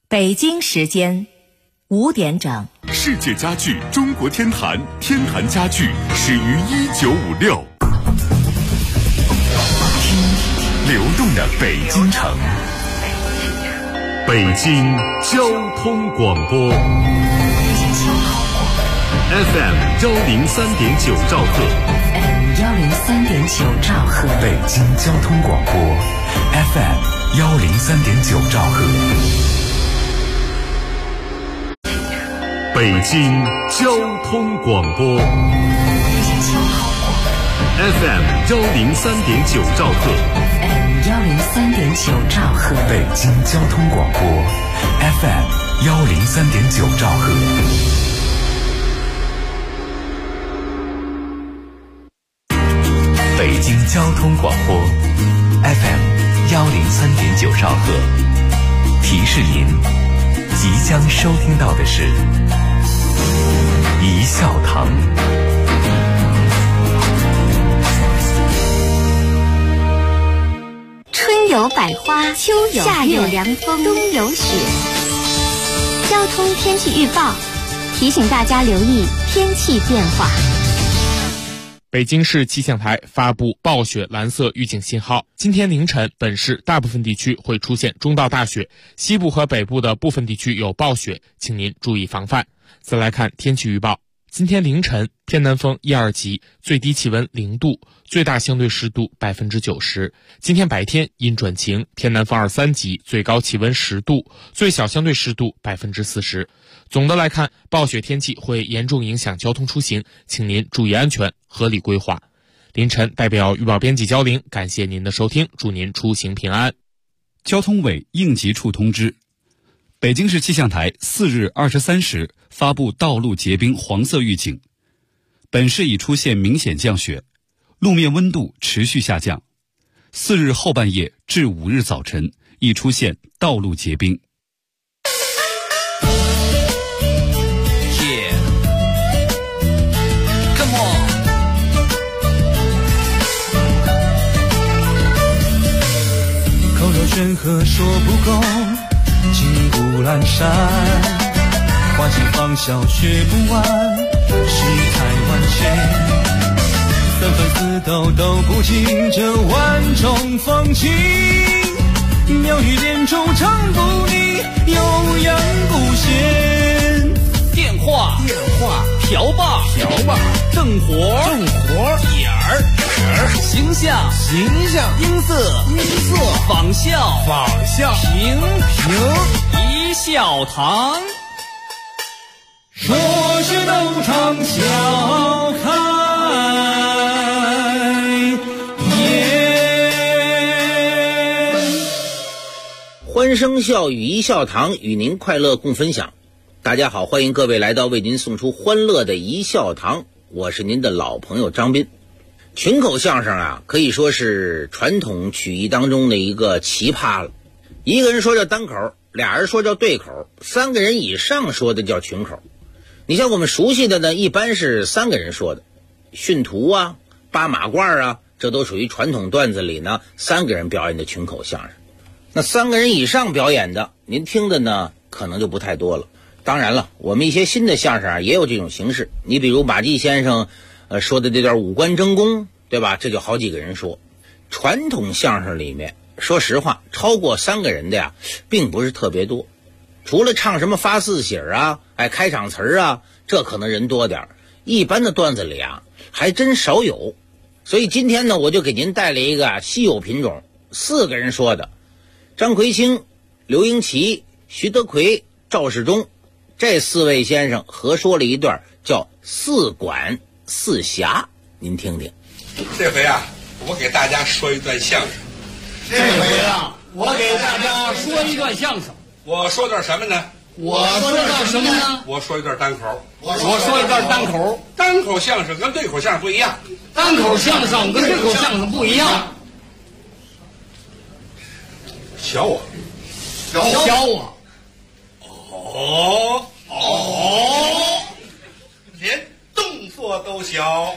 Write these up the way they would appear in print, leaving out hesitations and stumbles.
北京时间5点整。 世界家具中国天坛，天坛家具始于1956。听流动的北京城，北京交通广播 FM 103.9兆赫 103.9兆赫， 北京交通广播 FM 103.9兆赫，北京交通广播 FM 103.9兆赫 103.9兆赫， 北京交通广播 FM 103.9兆赫。北京交通广播 FM 103.9兆赫，提示您即将收听到的是一笑堂。 春有百花，秋有夏有凉风，冬有雪。交通天气预报提醒大家留意天气变化。 北京市气象台发布暴雪蓝色预警信号，今天凌晨本市大部分地区会出现中到大雪，西部和北部的部分地区有暴雪，请您注意防范。再来看天气预报，今天凌晨偏南风1、2级，最低气温0度，最大相对湿度90%。今天白天阴转晴，偏南风2、3级，最高气温10度，最小相对湿度40%。总的来看，暴雪天气会严重影响交通出行，请您注意安全，合理规划。凌晨代表预报编辑焦玲，感谢您的收听，祝您出行平安。 交通委应急处通知，北京市气象台4日23时发布道路结冰黄色预警，本市已出现明显降雪，路面温度持续下降。4日后半夜至5日早晨已出现道路结冰。 口若悬河说不够，金谷阑珊，花季芳笑学不完，世态万千，纷纷似斗斗不尽这万种风情，妙语连珠唱不腻，悠扬不闲。 电话瓢把正活点儿形象音色仿效平一笑堂， 说学逗唱笑开颜。 欢声笑语一笑堂，与您快乐共分享。大家好，欢迎各位来到为您送出欢乐的一笑堂，我是您的老朋友张斌。群口相声啊，可以说是传统曲艺当中的一个奇葩了。一个人说叫单口，俩人说叫对口，3个人以上说的叫群口。你像我们熟悉的呢，一般是3个人说的，训徒啊、扒马褂啊，这都属于传统段子里呢3个人表演的群口相声。那3个人以上表演的，您听的呢可能就不太多了。当然了，我们一些新的相声啊也有这种形式。你比如马季先生说的这段五官争功，对吧？这就好几个人说。传统相声里面，说实话，超过3个人的呀，并不是特别多。除了唱什么发四喜啊，开场词啊，这可能人多点。一般的段子里啊，还真少有。所以今天呢，我就给您带来一个稀有品种，4个人说的。张奎清、刘英奇、徐德奎、赵世忠，这4位先生合说了一段叫4管4侠，您听听。 这回啊，我给大家说一段相声。 这回啊，我给大家说一段相声。 我说段什么呢？ 我说段什么呢？ 我说一段单口。 我说一段单口。 单口相声跟对口相声不一样。 单口相声跟对口相声不一样。 小我。连动作都小。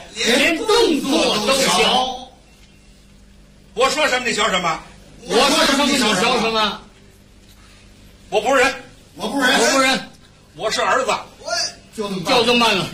我说什么你学什么？ 我说什么你学什么？ 我不是人。 我不是人， 我不是人， 我是儿子。 我就这么就这么慢了。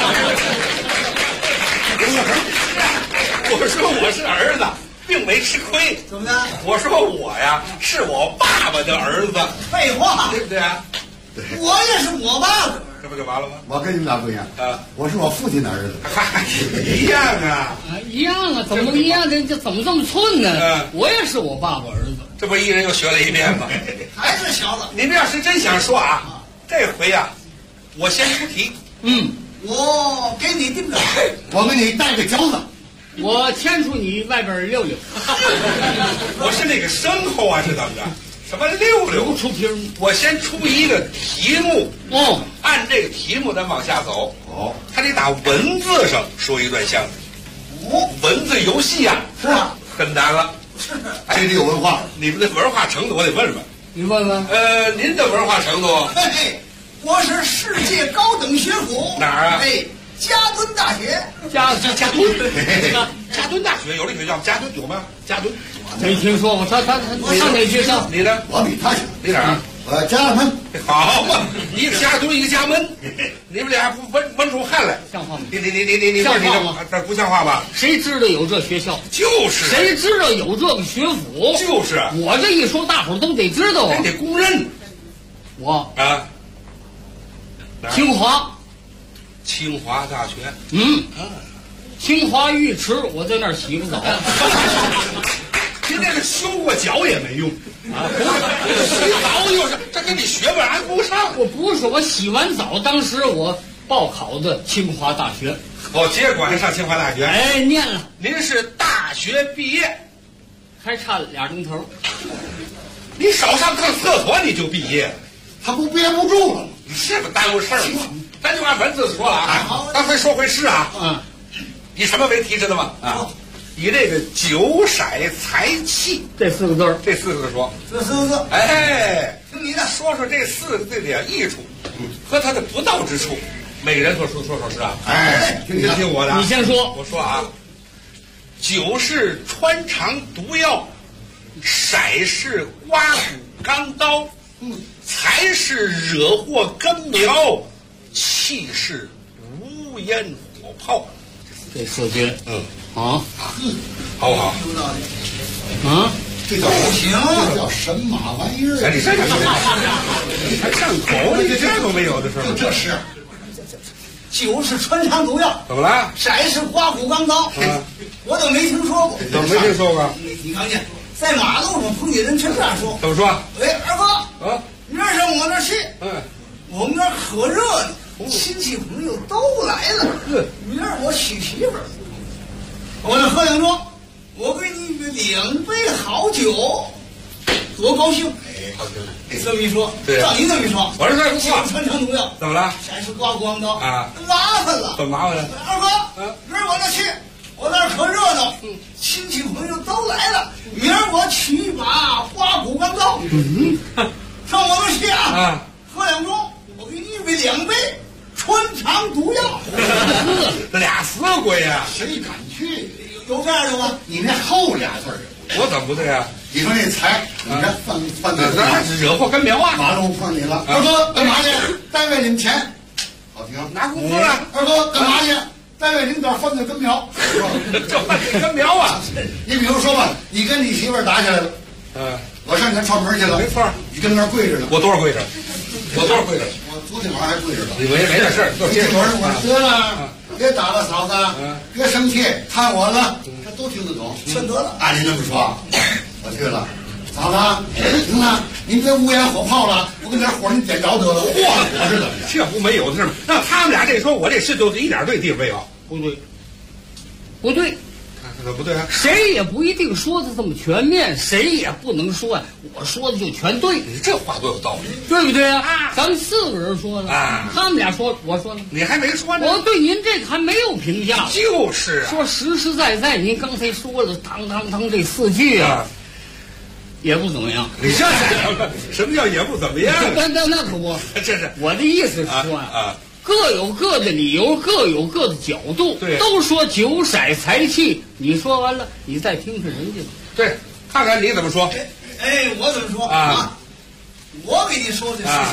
我说我是儿子，并没吃亏。 怎么的？ 我说我呀，是我爸爸的儿子。 废话， 对不对啊？ 我也是我爸爸。 这不就完了吗？ 我跟你们俩不一样我是我父亲的儿子。 嗨，一样啊！ 一样啊，怎么能一样？这怎么这么寸呢？我也是我爸爸儿子。 这不一人又学了一遍吗？ 还是小子。 你们要是真想说啊，这回呀，我先出题。 我给你定个，我给你带个饺子。 我牵出你外边溜溜。 我是那个牲口啊，是怎么着？什么溜溜？ 出题我先出一个题目，按这个题目咱往下走。他得打文字上说一段相声。文字游戏啊， 是啊， 很难了。 是，这得有文化。 你们的文化程度我得问问。 你问问。 您的文化程度？ 嘿，我是世界高等学府。 哪儿啊？ 嘉敦大学。 嘉敦。 嘉敦大学有这学校？嘉敦有吗？嘉敦没听说过。他上哪学校？ 你呢？ 我比他强。 你哪儿？ 我家门。 好嘛，一个嘉敦，一个嘉门，你们俩不闻出汗来， 像话吗？ 你像话吗？ 这不像话吧？ 谁知道有这学校？ 就是谁知道有这个学府？ 就是我这一说，大伙儿都得知道啊， 得公认。 我啊， 清华大学。 清华浴池，我在那儿洗过澡。 您这个修过脚也没用啊！洗澡就是这跟你学问还不上。 我不是，我洗完澡，当时我报考的清华大学。 结果还上清华大学？ 念了。 您是大学毕业， 还差2钟头。 你少上趟厕所你就毕业了， 他不憋不住了吗？ 你是不耽误事儿吗？咱就按文字说了啊。刚才说回诗啊。以什么为题知道吗？以这个酒色财气这4个字儿， 这4个字说， 这4个字， 听你的说说这4个字的益处和它的不道之处，每个人说诗啊。听我的， 你先说。 我说啊，酒是穿肠毒药，色是刮骨钢刀，财是惹祸根苗，气是无烟火炮。 这4句， 好不好？ 这叫不行，这叫神马玩意儿。 你这还上口，你这都没有的事儿。 这是酒是穿肠毒药， 怎么了？ 色是刮骨钢刀，我都没听说过。 怎么没听说过？ 你看见在马路上碰见人全这样说。 怎么说？ 二哥，明儿上我那儿去。我们那儿可热闹。亲戚朋友都来了，明儿我娶媳妇儿，我那喝2盅，我给你2杯好酒，多高兴！ 高兴！ 这么一说， 对， 照你这么一说， 我说这不错， 穿肠毒药， 怎么了？ 色是刮骨钢刀麻烦了， 怎么麻烦了？ 二哥，明儿我那去，我那儿可热闹，亲戚朋友都来了，明儿我取一把刮骨钢刀，上我那儿去喝2盅，我给你预备2杯。穿肠毒药， 俩死鬼呀！ 谁敢去？有这样的吗？你那后俩字儿， 我怎么不对啊？ 你说那财，你这犯罪， 那是惹祸根苗啊！ 马路碰你了，二哥干嘛去？单位领钱，好听， 拿工资了。 二哥干嘛去？单位领点犯罪根苗， 这犯罪根苗啊！ 你比如说吧，你跟你媳妇儿打起来了，我上你那串门去了， 没错， 你跟那儿跪着呢， 我多少跪着？我昨天晚上还跪着呢。 你没点事儿，就接着我得了，别打了，嫂子，别生气，看我了，这都听得懂，劝得了。按您这么说，我去了，嫂子，行了，您别无烟火炮了，我跟点火您点着得了。嚯，我是怎么着？ 这不没有的事吗？让他们俩这说，我这事就一点对地没有。 不对，不对。 怎么不对啊？ 谁也不一定说的这么全面，谁也不能说我说的就全对。 你这话多有道理， 对不对啊？咱们4个人说了他们俩说，我说了， 你还没说呢。 我对您这个还没有评价。 就是啊， 说实实在在，您刚才说了堂这4句也不怎么样。 你这什么叫也不怎么样？ 那可不， 这是我的意思是说各有各的理由，各有各的角度。 对， 都说酒色财气，你说完了，你再听听人家。 对，看看你怎么说。 我怎么说我给你说这4句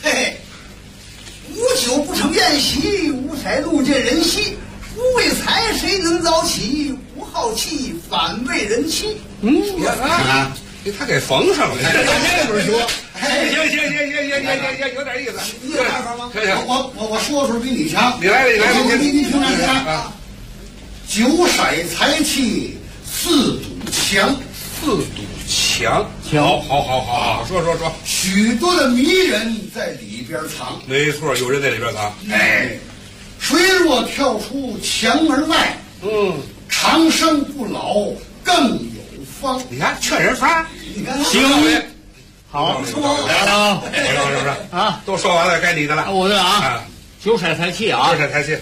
嘿，无酒不成宴席，无彩路见人稀。无为财，谁能早起？无好气，反为人欺。 他给缝上了。 这不是说， 行，有点意思。 你有办法吗？ 行， 我说出比你强。 你来， 你听啊！九色财气，四堵墙。好，说。许多的迷人在里边藏。 没错，有人在里边藏。 谁若跳出墙门外，长生不老更有方。 你看劝人法， 行，好， 说来了， 是不是啊？都说完了，该你的了。 我的啊，九色财气啊，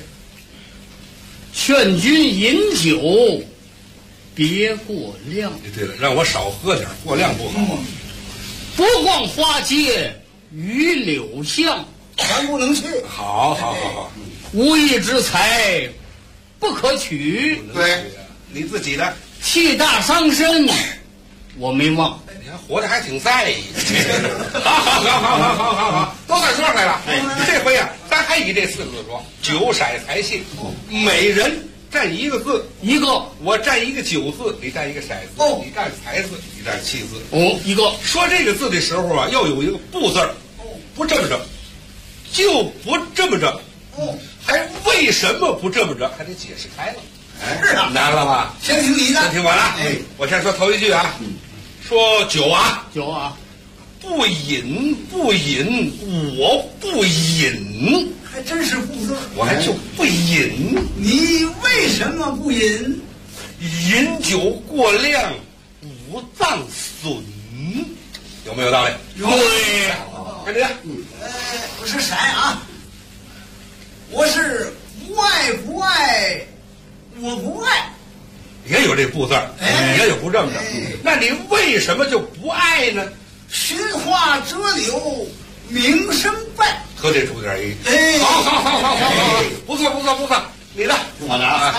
劝君饮酒，别过量。 对了，让我少喝点，过量不好。 不逛花街与柳巷， 咱不能去。 好。 无义之财不可取。 对，你自己的气大伤身，我没忘。 你看活得还挺在意。好，都算说出来了。这回啊，咱还以这4个字说：九色财气，每人占一个字，我占一个九字，你占一个色字，你占财字，你占气字。 一个。 说这个字的时候啊，要有一个不字儿，不这么着，就不这么着。还为什么不这么着？还得解释开了。 是啊， 难了吧？ 先听你的。 先听我的。我先说头一句啊，说酒啊，不饮，我不饮， 还真是不字。 我还就不饮。 你为什么不饮？ 饮酒过量，五脏损，有没有道理？ 对。 看这个， 我是谁啊？我是不爱不爱，我不爱， 也有这不字儿，也有不这么着。那你为什么就不爱呢？ 寻花折柳，名声败。 和这出点意。好，不错，你的， 我的啊。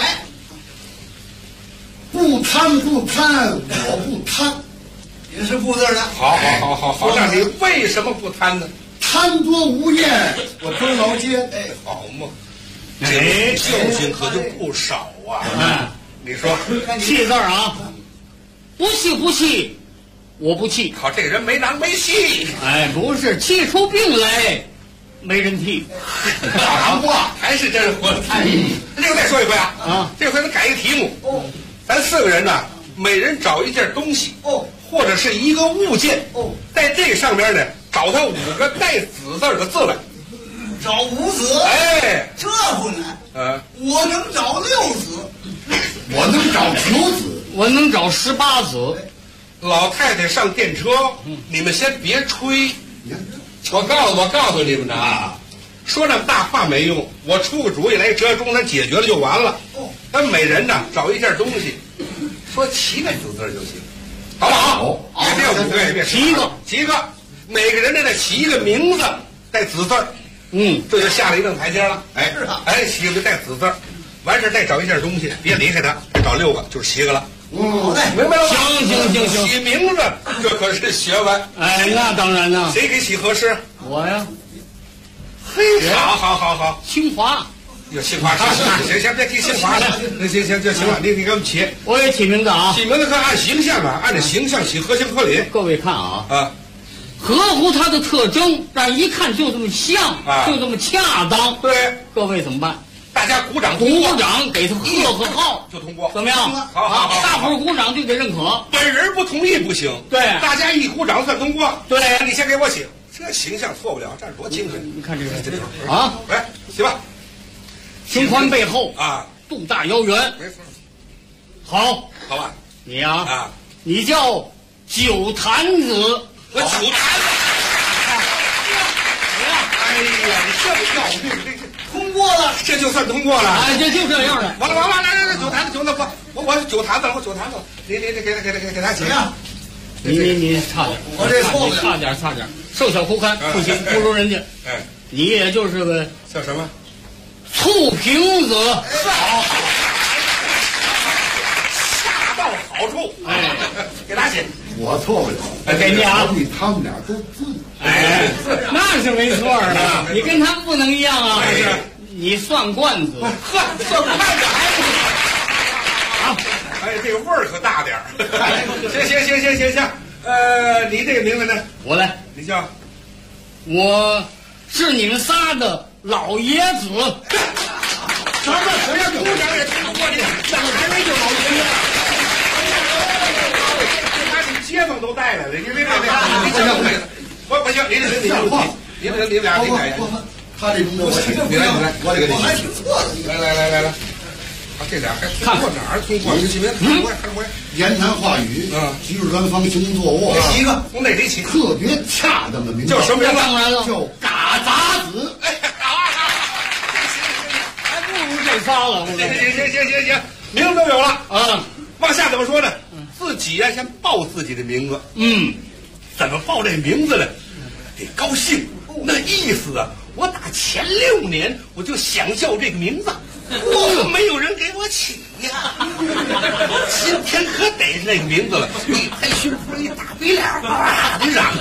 不贪，我不贪，也是不字的。 好，那你为什么不贪呢？ 贪多无厌，我周劳监。 好嘛，这教训可就不少啊。你说气字啊，不气，我不气。 靠，这人没囊没气。 不是，气出病来没人替。 大话还是真活的。另外再说一回啊，这回咱改一个题目。咱4个人呢，每人找一件东西，或者是一个物件，在这上面呢，找他5个带子字的字来。 找5子？这不难。我能找6子，我能找9子， 我能找18子。 老太太上电车，你们先别吹。我告诉你们啊，说那么大话没用，我出个主意来折中，咱解决了就完了。咱每人呢找一件东西，说7个子字就行，好不好？别5个，别7个，每个人再起一个名字带子字。这就下了一顿台阶了。 是啊。 起个带子字，完事再找一件东西，别离开它，找6个就是7个了。明白了吗？ 行。 起名字这可是学问。 那当然了。 谁给起合适？ 我呀。 嘿，好。 清华。 有清华，行，别提清华了。行就行了。你给我们起。 我也起名字啊。 起名字可按形象啊，按照形象起，合情合理。 各位看啊。合乎它的特征，让一看就这么像，就这么恰当。 对， 各位怎么办？ 大家鼓掌， 给他贺号， 就通过， 怎么样？ 好， 大伙儿鼓掌就得认可。 本人不同意不行。 对， 大家一鼓掌算通过。 对， 你先给我起，这形象错不了，这是多精神。 你看这个啊， 来起吧。 胸宽背厚啊， 肚大腰圆， 没错。 好吧， 你呀你叫酒坛子。 我酒坛子，哎呀，你这么要命，这通过了， 这就算通过了。 这就这样的。 完了，来，酒坛子，我酒坛子了，你给他起啊！ 你差点， 我这错不了， 差点，瘦小枯干，不行，不如人家。你也就是个叫什么？ 醋瓶子。 好，恰到好处。给他起。 我错不了。 给你啊！ 他们俩都字。 哎，那是没错的。你跟他们不能一样啊！你算罐子， 呵，算罐子还不行啊！哎，这个味儿可大点儿。行。你这个名字呢？ 我来。 你叫？ 我是你们仨的老爷子。 咱们谁呀？鼓掌也听不过你，哪来的就老爷子？把你街坊都带来了，你别，不行，你俩得改。 他这名字我来，我还挺错的。 来，这俩还通过哪儿？通过你看我言谈话语，举止端方，行动坐卧， 起一个，从哪里起？ 特别恰当的名字， 叫什么名字？ 当然了， 叫嘎杂子。 还不如这仨了。 行，名字都有了啊。 往下怎么说呢？自己呀，先报自己的名字。怎么报这名字呢？得高兴，那意思啊，我打前6年我就想叫这个名字，没有人给我起呀。今天可逮着这个名字了，一拍胸脯，一打鼻梁，哇的嚷。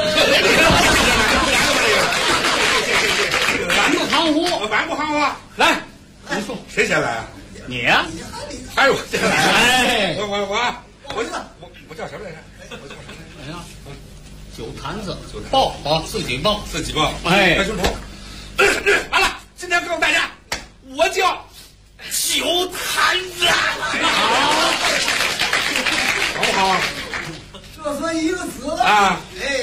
完不含糊， 完不含糊。 来，你说谁先来啊？ 你呀？ 哎呦，先来！ 哎， 我叫什么来着？ 哎呀，酒坛子，报啊，自己报。 哎，拍胸脯。完了，今天告诉大家，我叫酒坛子。好不好啊？ 这算一个子了啊！ 哎，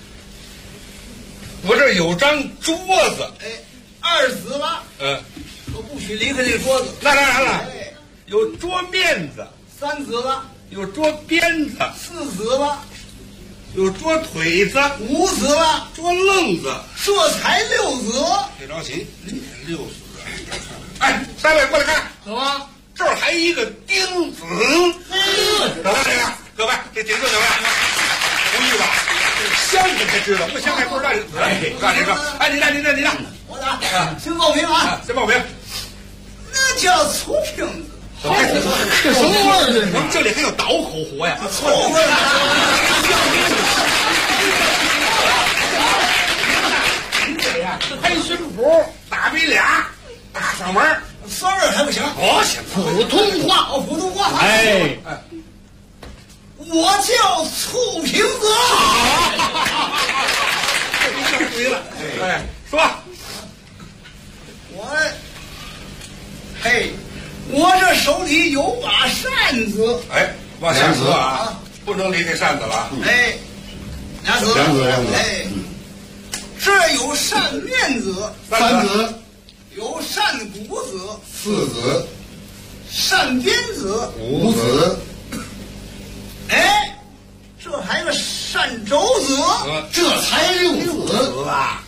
我这有张桌子， 哎，2子了。可不许离开这个桌子。 那当然了，有桌面子。 3子了。 有桌鞭子。 4子了。 有桌腿子。 5子了。 桌愣子。 这才6子。 别着急，6子。哎，3位过来看， 怎么？ 这儿还一个钉子。老大这个，各位，这顶住怎么样？不易吧？香你才知道，不香还不知道。干这个，哎，你让， 我打，先报名啊！ 先报名。 那叫醋瓶子。 这什么味儿？这是？ 这里还有倒口活呀！ 醋味儿。 你这呀，拍胸脯，打鼻梁，大嗓门 ，3味还不行？ 不行， 普通话。 普通话。 哎， 我叫醋瓶子。 这就对了。哎，说。 我这手里有把扇子。 哎，往下说啊，不能离开扇子了。 哎，2子。哎，这有扇面子。 3子。 有扇骨子。 4子。 扇鞭子。 5子。 哎，这还有个扇肘子。 这才6子啊！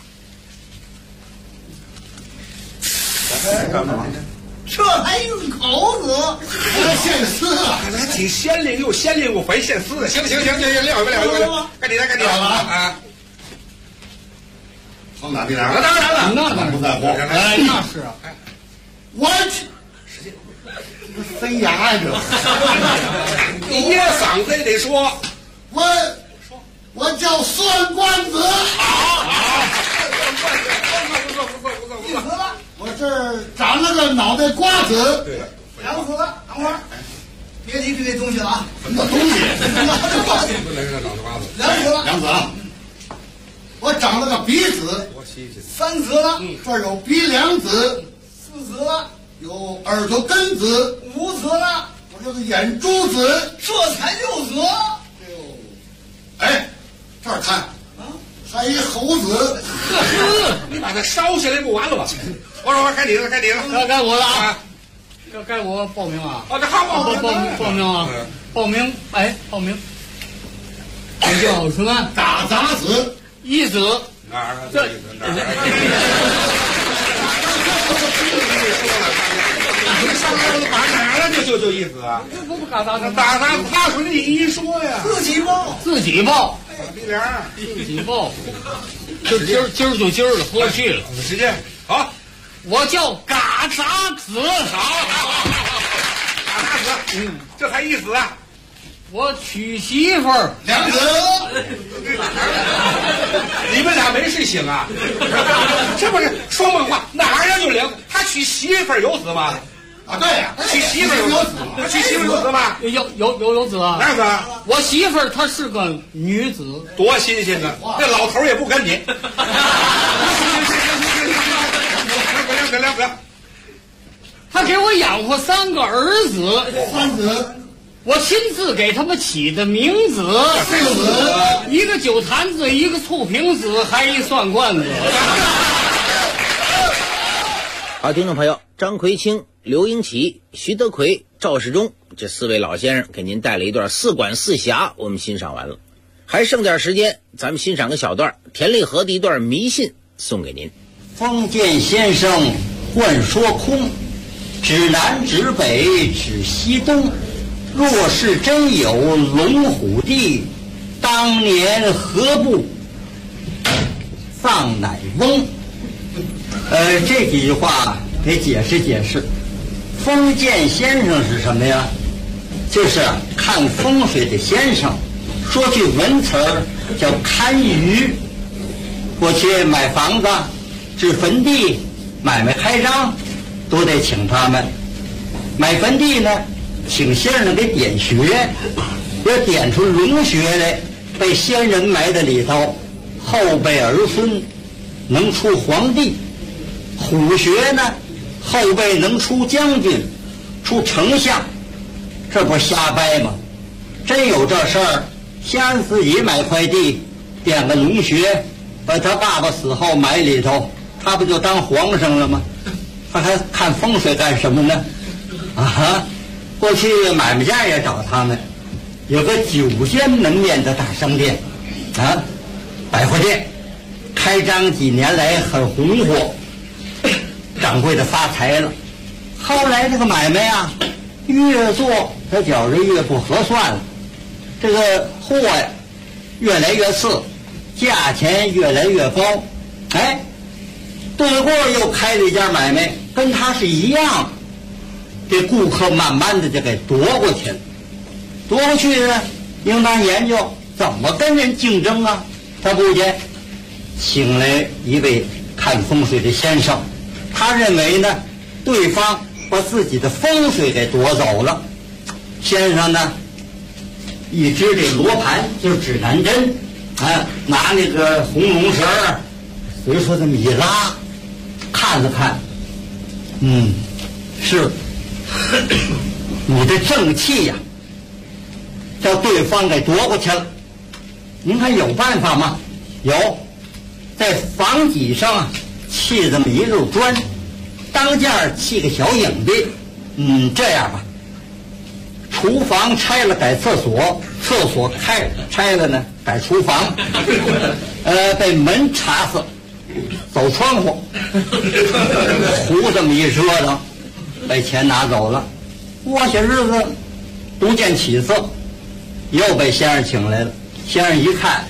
干嘛呢？ 这还有个口子， 现丝啊！ 还挺鲜灵，又鲜灵又肥，现丝的。行，撂一了，该你了啊！ 方打鼻梁， 当然了， 那不在乎。 哎，那是啊。 我去，塞牙呀这！ 你噎嗓子也得说。 我叫酸罐子。 好， 不错。 我这儿长了个脑袋瓜子。 对了 ，2子了，等会儿，别提这东西了啊！ 什么东西？ 不能让脑袋瓜子。 2子了 ，2子啊！我长了个鼻子。 我洗洗。 3子了， 这儿有鼻梁子。 4子了， 有耳朵根子。 5子了， 我这个眼珠子。 这才6子。 哎，这儿看，还一猴子。 你把它烧下来不完了吗？我该你了， 该我了啊！该我报名啊！ 这好报名啊！报名！哎，报名！我叫什么？ 打杂子。 1子。 哪儿？ 这。 打哪儿了？就意思啊！ 不打杂， 他说你一说呀， 自己报。 鼻梁， 自己报。今儿就今儿了，喝去了。 时间好。 我叫嘎杂子， 好，嘎杂子，这才1子啊！ 我娶媳妇儿。 娘子， 你们俩没睡醒啊？这不是说梦话，哪样就灵？他娶媳妇儿有子吗？ 啊，对呀， 娶媳妇儿有子，他娶媳妇儿有子吗？ 有子啊？ 哪有子？ 我媳妇儿她是个女子， 多新鲜啊！这老头也不跟你。两个。 他给我养活3个儿子 3子， 我亲自给他们起的名字 4子， 一个酒坛子，一个醋瓶子，还一蒜罐子。 好，听众朋友，张奎清、刘英奇、徐德奎、赵世忠这4位老先生给您带了一段4管4侠，我们欣赏完了，还剩点时间，咱们欣赏个小段田立和的一段迷信送给您。 封建先生幻说空，指南指北指西东，若是真有龙虎地，当年何不丧乃翁？这几句话得解释解释。封建先生是什么呀？就是看风水的先生，说句文词儿叫看鱼。过去买房子、置坟地、买卖开张都得请他们。买坟地呢，请先生给点穴，要点出龙穴来，被先人埋在里头，后辈儿孙能出皇帝。虎穴呢，后辈能出将军、出丞相，这不瞎掰吗？真有这事儿，先生自己买块地，点个龙穴，把他爸爸死后埋里头，他不就当皇上了吗？他还看风水干什么呢？啊，过去买卖家也找他们，有个9间门面的大商店，啊，百货店，开张几年来很红火，掌柜的发财了。后来这个买卖啊，越做他觉着越不合算了，这个货呀越来越次，价钱越来越高。哎，对过又开了一家买卖，跟他是一样，这顾客慢慢的就给夺过去了。夺过去呢，应当研究怎么跟人竞争啊。他不见请来一位看风水的先生，他认为呢，对方把自己的风水给夺走了。先生呢，一支这罗盘就是指南针，啊，拿那个红龙绳儿随说这么一拉，看了看，是你的正气呀，叫对方给夺过去了。您看有办法吗？有，在房脊上啊砌这么一溜砖，当间砌个小影壁。这样吧，厨房拆了改厕所，厕所拆了呢改厨房，被门插死，走窗户，胡这么一折腾，被钱拿走了。过些日子不见起色，又被先生请来了。先生一看，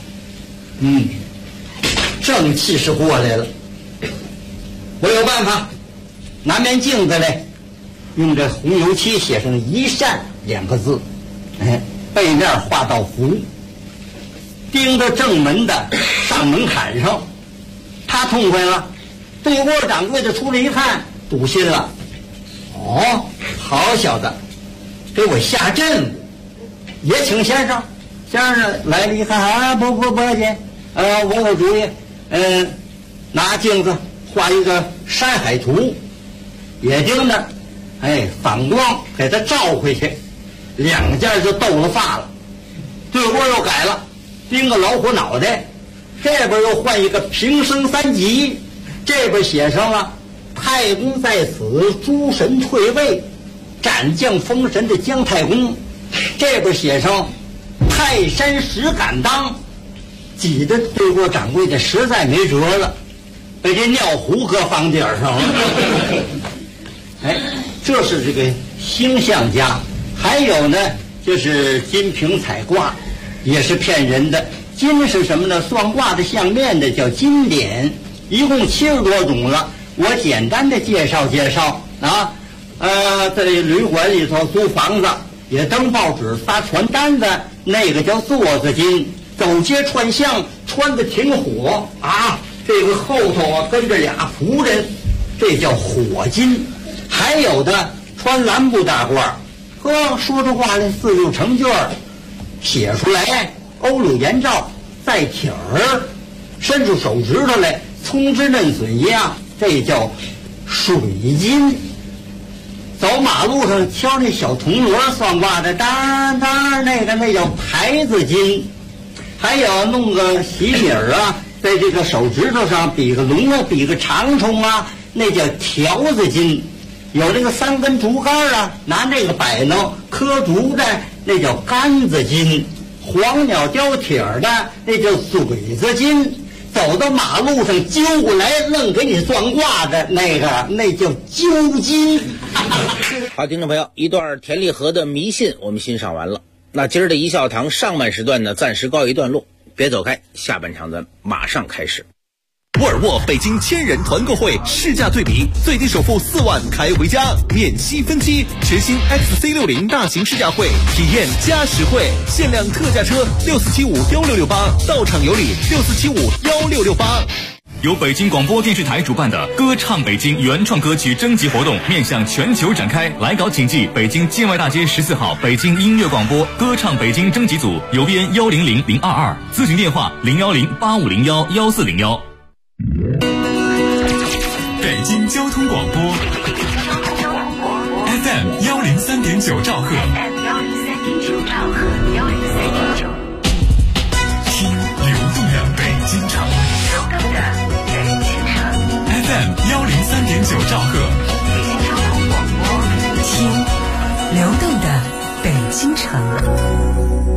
正气是过来了。我有办法，拿面镜子来，用这红油漆写上一善2个字，背面画道符，钉到正门的上门槛上。他痛快了，对窝掌柜的出来一看，堵心了。哦，好小子，给我下阵务，也请先生。先生来了一看，啊，不行，我有主意，拿镜子画一个山海图，也盯着，反光给他照回去，2件就斗了发了。对窝又改了，钉个老虎脑袋，这边又换一个平生3级，这边写上了太公在此，诸神退位，斩将封神的姜太公，这边写上泰山石敢当，挤得对过掌柜的实在没辙了，被这尿壶搁房顶上了。这是这个星象家。还有呢，就是金瓶彩卦，也是骗人的。金是什么呢？算卦的相面的叫金典，一共70多种了。我简单的介绍介绍啊。在旅馆里头租房子， 也登报纸发传单的，那个叫座子巾。走街串巷穿的挺火啊，这个后头啊跟着俩仆人，这叫火巾。还有的穿蓝布大褂，说出话来四六成句儿，写出来欧柳颜照在体儿，伸出手指头来葱汁嫩笋一样，这叫水巾。走马路上挑那小铜锣算卦的，当当那叫牌子巾。还有弄个喜米儿啊，在这个手指头上比个龙啊，比个长虫啊，那叫条子巾。有这个3根竹竿啊，拿这个摆弄磕竹的，那叫杆子巾。黄鸟叼铁的，那叫嘴子巾。走到马路上揪过来愣给你算卦的那叫揪巾。 好，听众朋友，一段田立和的迷信我们欣赏完了。那今儿的一笑堂上半时段呢，暂时告一段落，别走开，下半场咱马上开始。 沃尔沃北京1000人团购会试驾对比，最低首付4万开回家，免息分期，全新 XC60 大型试驾会，体验加实惠，限量特价车64751668，到场有礼64751668。由北京广播电视台主办的歌唱北京原创歌曲征集活动面向全球展开，来稿请寄北京建外大街14号北京音乐广播歌唱北京征集组，邮编100022，咨询电话01085011401。北京交通广播 FM 103.9兆赫，听流动的北京城。FM 103.9兆赫，北京交通广播，听流动的北京城。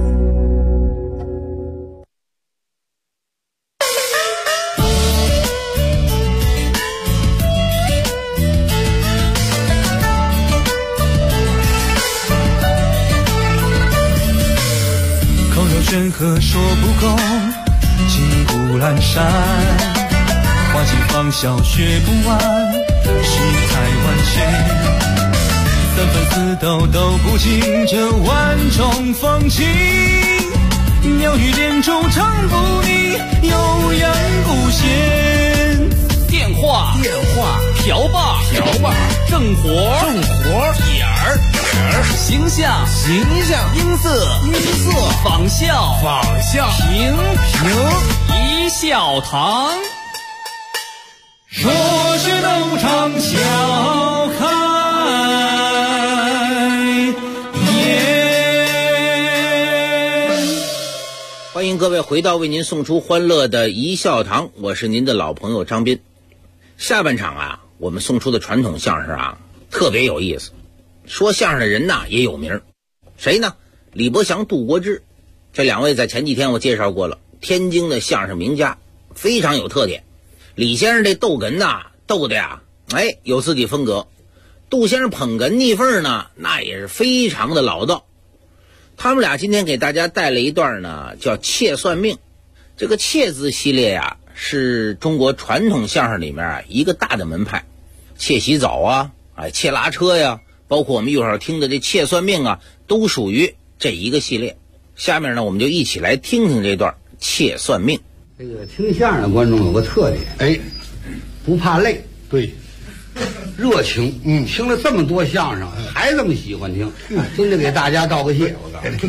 口若悬河说不够，金谷阑珊。花季芳笑学不完，世态万千。三分四斗斗不尽这万种风情。鸟语点烛唱不腻，悠扬不闲。 电话瓢把正活点儿形象音色仿效评一笑堂。 说是斗场笑开颜。 欢迎各位回到为您送出欢乐的一笑堂，我是您的老朋友张斌。下半场啊，我们送出的传统相声啊特别有意思，说相声的人呐也有名。谁呢？李伯祥、杜国之，这两位在前几天我介绍过了，天津的相声名家，非常有特点。李先生这逗哏呐，逗的呀，有自己风格。杜先生捧哏逆缝呢，那也是非常的老道。他们俩今天给大家带来一段呢，叫窃算命。这个窃字系列呀，是中国传统相声里面啊一个大的门派。窃洗澡啊，窃拉车呀，包括我们一会儿听的这窃算命啊，都属于这一个系列。下面呢，我们就一起来听听这段窃算命。 这个听相声的观众有个特点，不怕累， 对， 热情，听了这么多相声，还这么喜欢听，真的给大家道个谢，我告诉你，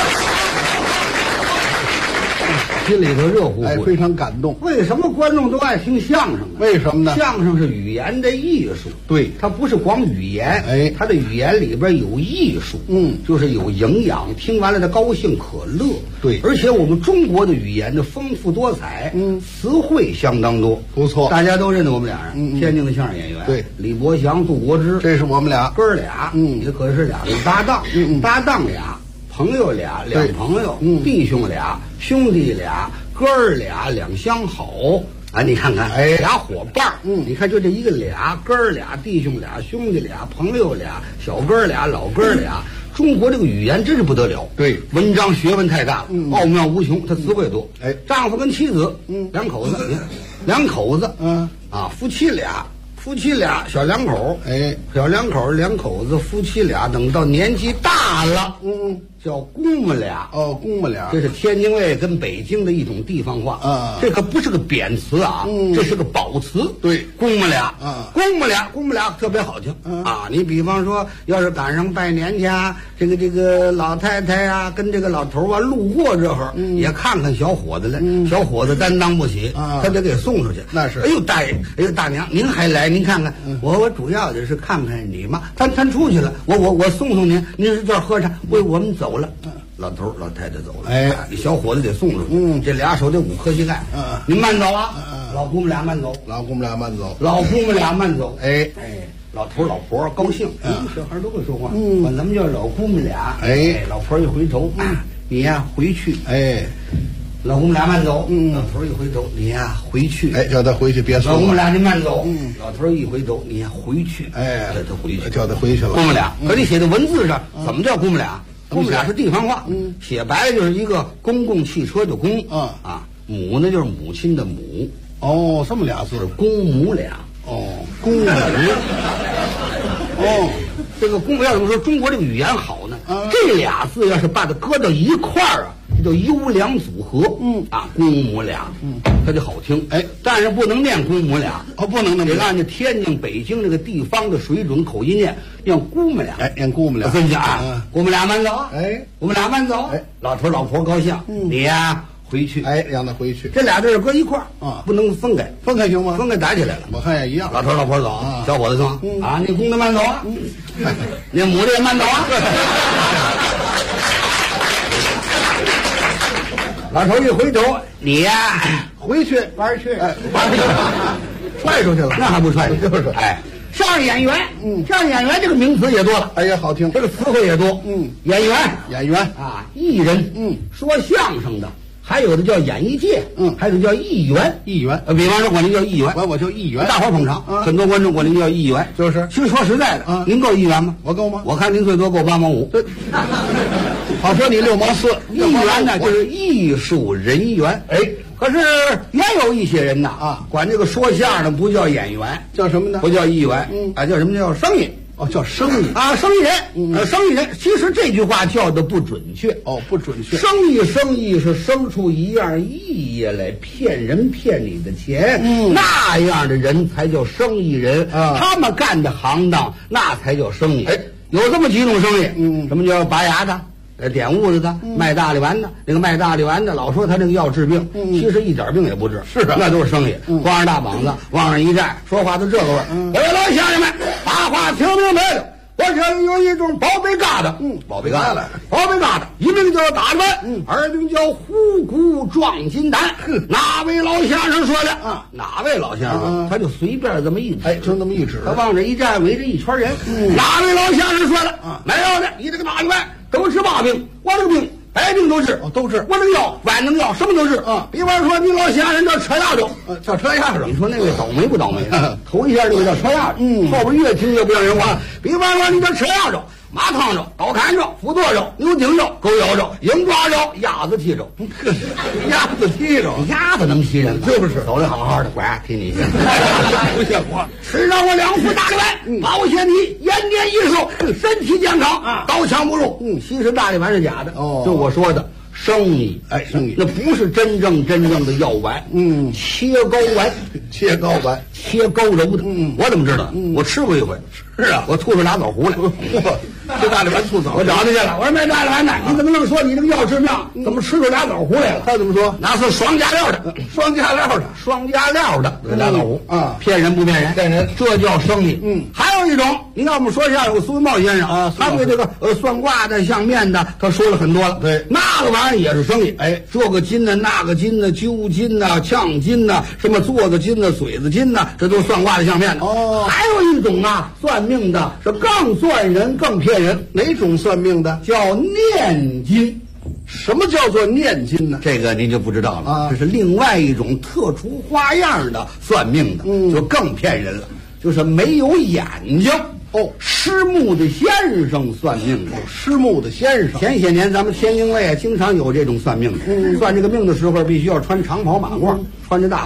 心里头热乎乎， 非常感动。 为什么观众都爱听相声呢？ 为什么呢？ 相声是语言的艺术， 对， 它不是光语言，它的语言里边有艺术，就是有营养，听完了它高兴可乐， 对， 而且我们中国的语言的丰富多彩，词汇相当多， 不错， 大家都认得我们俩人，天津的相声演员， 对， 李伯祥、杜国之， 这是我们俩哥俩，也可是俩搭档，搭档俩，朋友俩，两朋友，弟兄俩，兄弟俩，哥儿俩，两相好。你看看，俩伙伴，你看就这一个俩，哥儿俩，弟兄俩，兄弟俩，朋友俩，小哥儿俩，老哥儿俩。中国这个语言真是不得了， 对， 文章学问太大了，奥妙无穷，它词汇多。丈夫跟妻子，两口子，夫妻俩， 夫妻俩小两口，小两口子夫妻俩，等到年纪大了，叫公母俩。 公母俩， 这是天津卫跟北京的一种地方话啊，这可不是个贬词啊，这是个褒词。 对， 公母俩公母俩特别好听啊。你比方说，要是赶上拜年去啊，这个老太太啊，跟这个老头啊路过这会儿，也看看小伙子来，小伙子担当不起，他得给送出去。 那是， 哎呦大爷，哎呦大娘，您还来？您看看，我主要的是看看你嘛。他出去了，我送您，您是这儿喝茶，我们走了。老头老太太走了，小伙子得送出去，这俩手得5颗膝盖，您慢走啊，老姑母俩慢走， 老姑母俩慢走， 老头老婆高兴，小孩都会说话，管咱们叫老姑母俩，老婆一回头，你呀回去，老姑母俩慢走，老头一回头，你呀回去， 叫他回去别送了。 老姑母俩您慢走，老头一回头，你呀回去，叫他回去， 叫他回去了。 姑母俩，可你写的文字上怎么叫姑母俩？公母俩是地方话，写白了就是一个公共汽车的公，母呢就是母亲的母。 这么俩字， 公母俩。公母。这个公母要怎么说？中国这个语言好呢，这俩字要是把它搁到一块儿啊，这叫优良组合。公母俩，它就好听。但是不能念公母俩，不能得按照天津、北京这个地方的水准口音念，念姑母俩。 念姑母俩。 我跟你讲啊，姑母俩慢走。姑母俩慢走。老头老婆高兴，你呀回去。 让他回去。 这俩字搁一块儿不能分开， 分开行吗？ 分开打起来了。 我看也一样。 老头老婆走，小伙子说你公的慢走啊，你母的也慢走啊。老头一回头，你呀回去玩去，踹出去了， 那还不踹？ 就是。 相声演员，相声演员这个名词也多了， 也好听， 这个词汇也多。演员啊，艺人，说相声的，还有的叫演艺界，还有的叫艺员。比方说管您叫艺员， 我就艺员， 大伙捧场，很多观众管您叫艺员。 就是， 其实说实在的，您够艺员吗？ 我够吗？ 我看您最多够8毛5。 对，好说你6毛4。 艺员呢，就是艺术人员。可是也有一些人呐，管这个说相声不叫演员， 叫什么呢？ 不叫艺员，叫什么？叫生意。 叫生意啊，生意人，生意人。其实这句话叫的不准确， 不准确。 生意是生出一样意业来，骗人骗你的钱，那样的人才叫生意人。他们干的行当那才叫生意。有这么几种生意，什么叫拔牙的？点痦子的，卖大力丸的，那个卖大力丸的老说他这个药治病，其实一点病也不治。 是啊， 那都是生意。光着大膀子往上一站，说话都这个味儿。各位老乡亲们，把话听明白了。我这里有一种宝贝疙瘩，宝贝疙瘩，一名叫大力丸，二名叫虎骨壮金丹。哪位老先生说的？哪位老先生？他就随便这么一指， 就那么一指， 他往这一站，围着一圈人。哪位老先生说的？没有的，你这个大力丸都治把病，我这个病白病都治， 都治。 我这个药万能药，什么都治。比方说你老先生叫车压着， 叫车压着。 你说那位倒霉不倒霉？头一下这个叫车压着，后边越听越不让人话。比方说你叫车压着、马汤肉、刀砍肉、斧剁肉、牛颈肉、狗咬肉、鹰爪肉、鸭子踢肉。 鸭子踢肉， 鸭子能踢人？ 是不是？ 走的好好的，乖，踢你一下。 不像话！ 吃上我2副大力丸，保险你延年益寿，身体健康，刀枪不入。其实大力丸是假的。就我说的生意， 生意那不是真正的药丸。切糕丸， 切糕揉的。我怎么知道？我吃过一回。 是啊， 我吐出俩枣核来。 这大力丸吐枣， 我找他去了。我说卖大力丸的，你怎么能说你这个药治病，怎么吃出俩枣核来了？ 他怎么说？ 那是双加料的， 双加料的俩枣核骗人不骗人？ 骗人， 这叫生意。还有一种，你要我们说一下，有个苏文茂先生他对这个算卦的、相面的，他说了很多了。 对， 那个玩意儿也是生意。这个金呢，那个金呢，揪金呢，呛金呢，什么座子金呢，嘴子金呢，这都是算卦的、相面的。还有一种啊，算命的是更算人、更骗人。 哪种算命的？ 叫念金。 什么叫做念金呢？ 这个您就不知道了。这是另外一种特殊花样的算命的，就更骗人了。就是没有眼睛。失目的先生算命的。 失目的先生。 前些年咱们天津卫经常有这种算命的。算这个命的时候必须要穿长袍马褂，穿着大褂，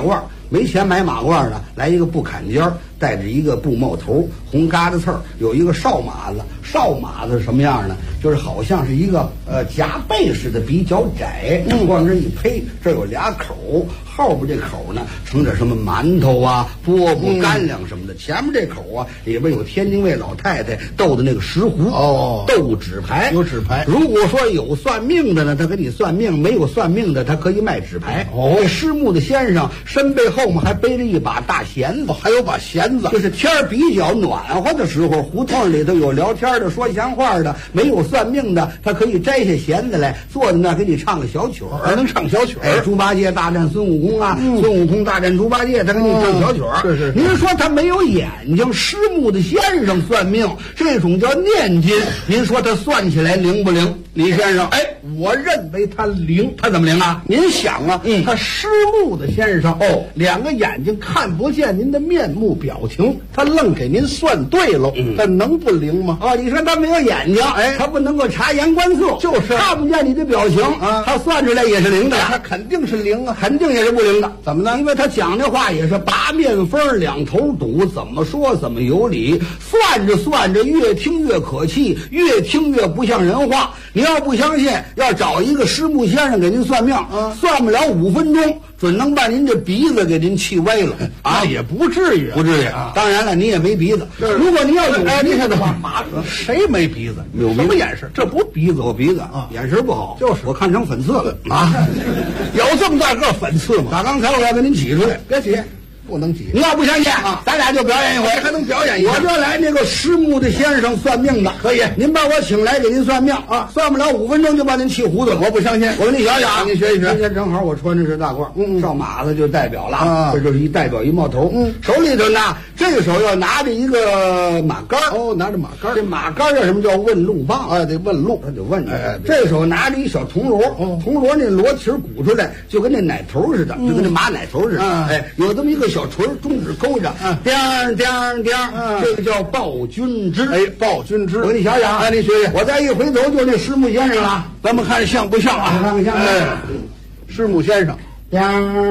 没钱买马褂呢，来一个布坎肩儿，带着一个布帽头，红疙瘩刺儿，有一个哨马子。哨马子是什么样呢？就是好像是一个夹背似的，比较窄，往这一胚，这有俩口，后边这口呢盛着什么馒头啊、饽饽、干粮什么的，前面这口啊里边有天津卫老太太斗的那个石斛，斗纸牌， 有纸牌。 如果说有算命的呢，他给你算命；没有算命的，他可以卖纸牌。这师木的先生身背后面还背着一把大弦子， 还有把弦子， 就是天儿比较暖和的时候，胡同里头有聊天的、说闲话的，没有算命的，他可以摘下弦子来，坐在那儿给你唱个小曲儿， 还能唱小曲儿。 猪八戒大战孙悟空啊，孙悟空大战猪八戒，他给你唱小曲儿。 是。 您说他没有眼睛，师木的先生算命，这种叫念经，您说他算起来灵不灵？李先生， 我认为他灵。 他怎么灵啊？ 您想啊，他师木的先生两个眼睛看不见您的面目表情，他愣给您算对了，他能不灵吗？ 你说他没有眼睛，他不能够察言观色， 就是看不见你的表情啊，他算出来也是灵的， 他肯定是灵啊， 肯定也是不灵的。 怎么呢？ 因为他讲的话也是八面风两头堵，怎么说怎么有理，算着算着越听越可气，越听越不像人话。你要不相信，要找一个师木先生给您算命，算不了5分钟，准能把您这鼻子给您气歪了啊！也不至于， 不至于啊！当然了，你也没鼻子。如果您要有鼻子的话，谁没鼻子？ 有什么眼神？这不鼻子， 我鼻子啊，眼神不好， 就是我看成粉刺了啊！ 有这么大个粉刺吗？ 打刚才我要给您挤出来， 别挤。不能挤， 你要不相信啊，咱俩就表演一回， 还能表演一回。 我就来那个师木的先生算命的， 可以。 您把我请来给您算命啊，算不了5分钟就把您气糊涂了。 我不相信， 我给你想想， 你学一学。 今天正好我穿的是大褂，上马子就代表了，这就是代表一帽头，手里头呢，这个手要拿着一个马杆拿着马杆， 这马杆叫什么？叫问路棒得问路， 他就问你。这手拿着一小铜锣，铜锣那锣蹄鼓出来，就跟那奶头似的，就跟那马奶头似的。有这么一个小锤，中指勾着，叮叮叮，这个叫报君之。 报君之， 我给你想想， 你学学。 我再一回头就那师木先生了， 咱们看像不像啊？ 看看像不像？ 师木先生， 叮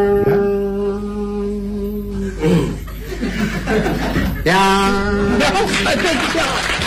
叮， 还真像。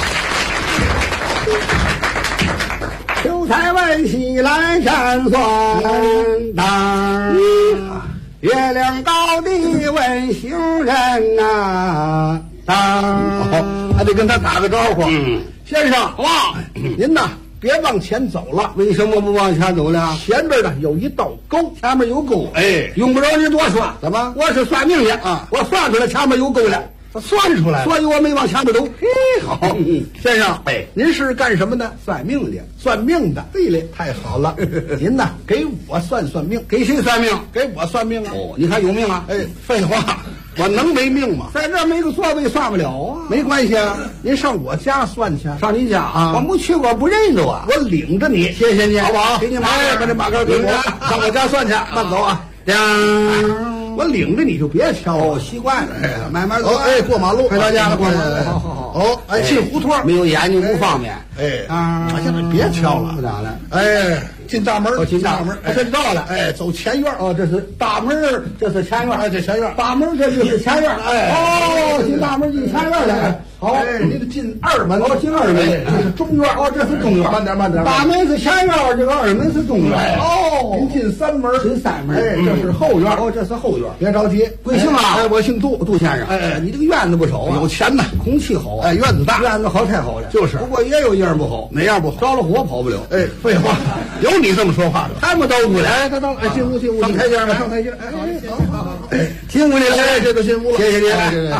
秋才问西来山算当，月亮高低问行人呐， 还得跟他打个招呼。先生，好不好？您呐，别往前走了。 为什么不往前走了？ 前边呢有一道沟， 前面有沟。 用不着您多说。 怎么？ 我是算命的啊，我算出来前面有沟了。算出来了， 所以我没往前边走。 好，先生，您是干什么的？ 算命的， 算命的。 对嘞， 太好了。您呢，给我算命。 给谁算命？ 给我算命啊！ 你还有命啊？ 废话，我能没命吗？ 在这儿没个座位算不了啊。 没关系啊，您上我家算去。 上你家啊？ 我没去过，不认得啊。我领着你， 谢谢你， 好不好？ 给你马杆， 把这马杆给我，上我家算去。慢走啊！我领着你就别挑， 习惯了，慢慢走。 过马路， 快到家了，过马路。 好。进胡同没有眼睛不方便。 现在别挑了， 不咋了。 进大门， 进大门， 这到了。走前院。 这是大门，这是前院。 这前院。 大门这就是前院。进大门进前院了。好， 你得进二门。 进二门， 这是中院。 这是中院。 慢点。 大门是前院，这个二门是中院。 您进三门。 进三门。 这是后院。 这是后院。 别着急， 贵姓啊？ 我姓杜， 杜先生。你这个院子不丑啊， 有钱呐， 空气好。 院子大， 院子好太好了。 就是， 不过也有一样不好。 哪样不好？ 着了火跑不了。 废话，有你这么说话的？ 还没到屋来， 他到，进屋，上台阶了，上台阶。 进屋里来， 这都进屋了。 谢谢你。